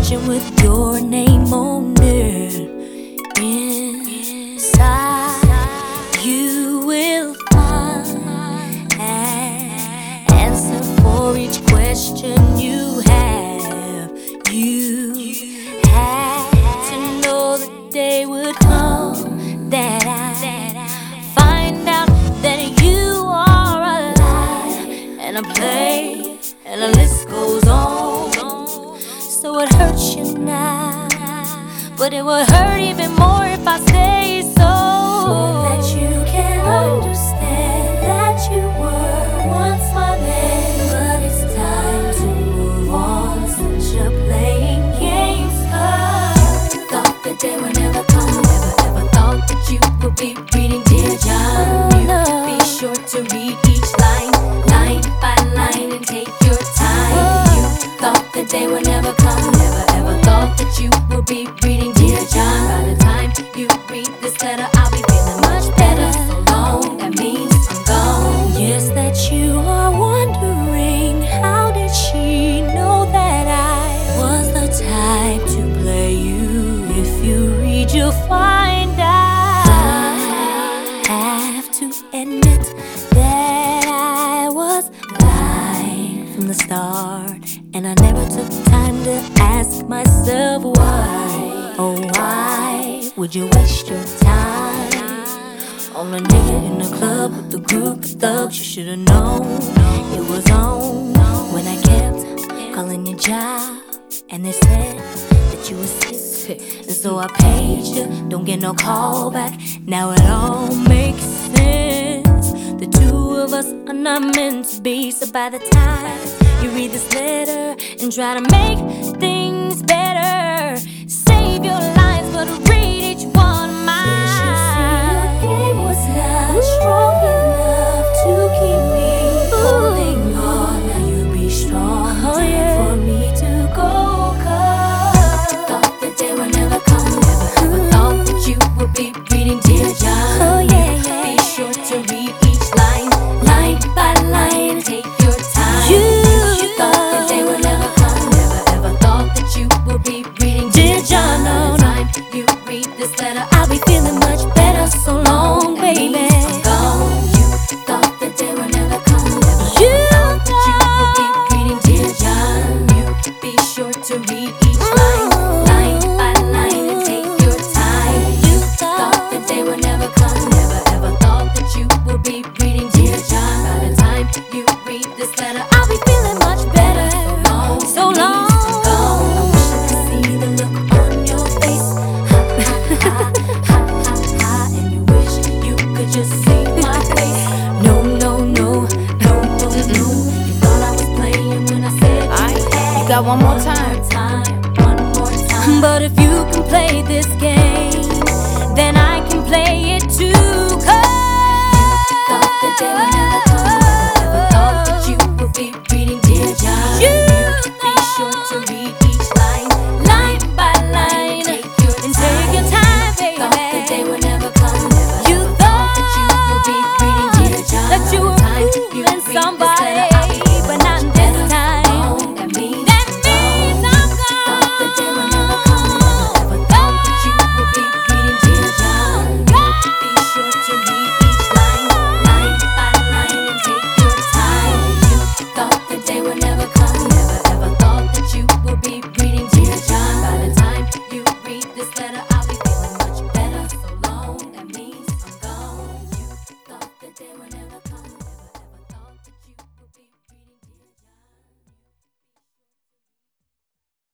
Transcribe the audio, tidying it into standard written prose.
mansion with your name on it. Inside, you will find an answer for each question you have. You had to know the day would come that I find out that you are alive, and I play, and the list goes on. So it hurts you now, but it would hurt even more if I say so that you can understand that you were once my man, but it's time to move on since you're playing games. Thought the day would never come, ever thought that you would be reading Dear John. You be sure to read each line, line by line, and take your time. You thought the day would never come, ever thought that you would be reading Dear John. By the time you read this letter, I'll be feeling much better. So long, that means I'm gone. Yes, that you are wondering, how did she know that I was the type to play you? If you read, you'll find out. I have to admit that I was lying from the start, and I never took time to ask myself why. Oh, why would you waste your time on a nigga in the club with a group of thugs? You should've known it was on when I kept calling your job, and they said that you were sick, and so I paged you, don't get no call back. Now it all makes sense. The two of us are not meant to be. So by the time you read this letter and try to make things better, save your lines but read each one of mine. Yes, you see, your game was not strong enough to keep me holding on. Now you be strong, time for me to go. Thought the day would never come, ever thought that you would be reading Dear John. Oh yeah, be sure to read each line, line by line, take your time. You thought the day would never come, ever thought that you would be reading Dear John. By the time you read this letter, I'll be feeling much better. So long, baby. I'm gone. You thought the day would never come, you thought that you would be reading Dear John. You be sure to read each line, line by line, and take your time. You thought the day would never come, ever thought that you would be reading Dear John. By the time you read this letter, I'll be feeling much better. So long, I'm gone. I wish I could see the look on your face. And you wish you could just see my face. No. You thought I was playing when I said you got one more time. One more time. But if you can play this game, then I can play it too. 'Cause thought the day would never come, ever thought that you would be reading Dear John. You be sure to read each line, line by line, and take your time, baby. Thought the day would never come, you thought that you would be reading Dear John. That you were fooling somebody.